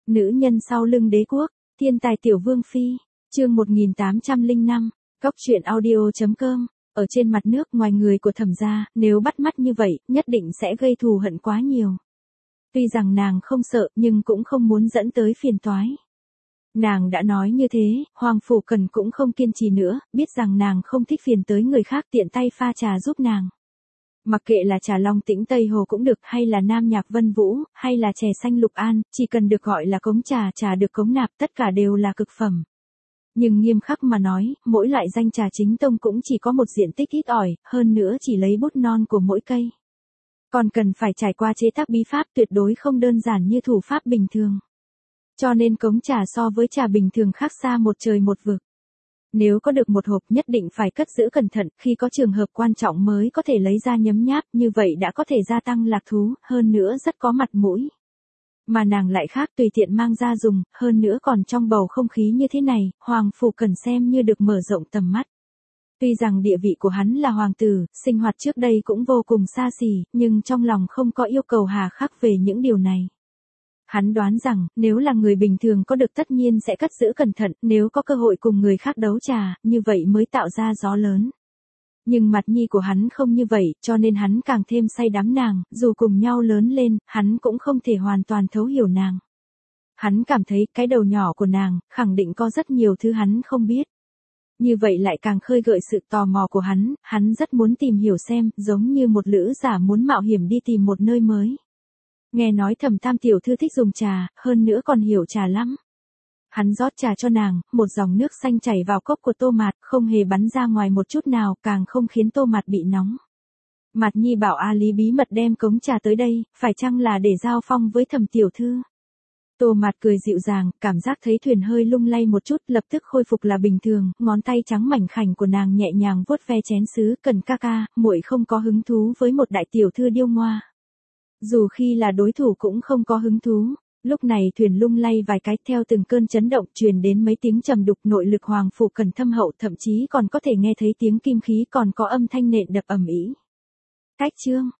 Nữ nhân sau lưng đế quốc, thiên tài tiểu vương phi, chương 1805, Cóc truyện audio.com, ở trên mặt nước ngoài người của Thẩm gia, nếu bắt mắt như vậy, nhất định sẽ gây thù hận quá nhiều. Tuy rằng nàng không sợ nhưng cũng không muốn dẫn tới phiền toái. Nàng đã nói như thế, Hoàng Phủ Cần cũng không kiên trì nữa, biết rằng nàng không thích phiền tới người khác tiện tay pha trà giúp nàng. Mặc kệ là trà Long Tĩnh Tây Hồ cũng được, hay là Nam Nhạc Vân Vũ, hay là chè xanh Lục An, chỉ cần được gọi là cống trà, trà được cống nạp, tất cả đều là cực phẩm. Nhưng nghiêm khắc mà nói, mỗi loại danh trà chính tông cũng chỉ có một diện tích ít ỏi, hơn nữa chỉ lấy bút non của mỗi cây. Còn cần phải trải qua chế tác bí pháp, tuyệt đối không đơn giản như thủ pháp bình thường. Cho nên cống trà so với trà bình thường khác xa một trời một vực. Nếu có được một hộp nhất định phải cất giữ cẩn thận, khi có trường hợp quan trọng mới có thể lấy ra nhấm nháp, như vậy đã có thể gia tăng lạc thú, hơn nữa rất có mặt mũi. Mà nàng lại khác, tùy tiện mang ra dùng, hơn nữa còn trong bầu không khí như thế này, Hoàng Phủ Cần xem như được mở rộng tầm mắt. Tuy rằng địa vị của hắn là hoàng tử, sinh hoạt trước đây cũng vô cùng xa xỉ, nhưng trong lòng không có yêu cầu hà khắc về những điều này. Hắn đoán rằng, nếu là người bình thường có được tất nhiên sẽ cất giữ cẩn thận, nếu có cơ hội cùng người khác đấu trà, như vậy mới tạo ra gió lớn. Nhưng mặt nhi của hắn không như vậy, cho nên hắn càng thêm say đắm nàng, dù cùng nhau lớn lên, hắn cũng không thể hoàn toàn thấu hiểu nàng. Hắn cảm thấy cái đầu nhỏ của nàng, khẳng định có rất nhiều thứ hắn không biết. Như vậy lại càng khơi gợi sự tò mò của hắn rất muốn tìm hiểu xem, giống như một lữ giả muốn mạo hiểm đi tìm một nơi mới. Nghe nói Thẩm Tam tiểu thư thích dùng trà, hơn nữa còn hiểu trà lắm. Hắn rót trà cho nàng, một dòng nước xanh chảy vào cốc của Tô Mạt, không hề bắn ra ngoài một chút nào, càng không khiến Tô Mạt bị nóng. Mạt Nhi bảo A Lý bí mật đem cống trà tới đây, phải chăng là để giao phong với Thẩm tiểu thư? Tô Mạt cười dịu dàng, cảm giác thấy thuyền hơi lung lay một chút, lập tức khôi phục là bình thường, ngón tay trắng mảnh khảnh của nàng nhẹ nhàng vuốt ve chén sứ, Cần ca ca, muội không có hứng thú với một đại tiểu thư điêu ngoa. Dù khi là đối thủ cũng không có hứng thú. Lúc này thuyền lung lay vài cái, theo từng cơn chấn động truyền đến mấy tiếng trầm đục, nội lực Hoàng Phủ Cần thâm hậu, thậm chí còn có thể nghe thấy tiếng kim khí, còn có âm thanh nện đập ầm ĩ. Cách chương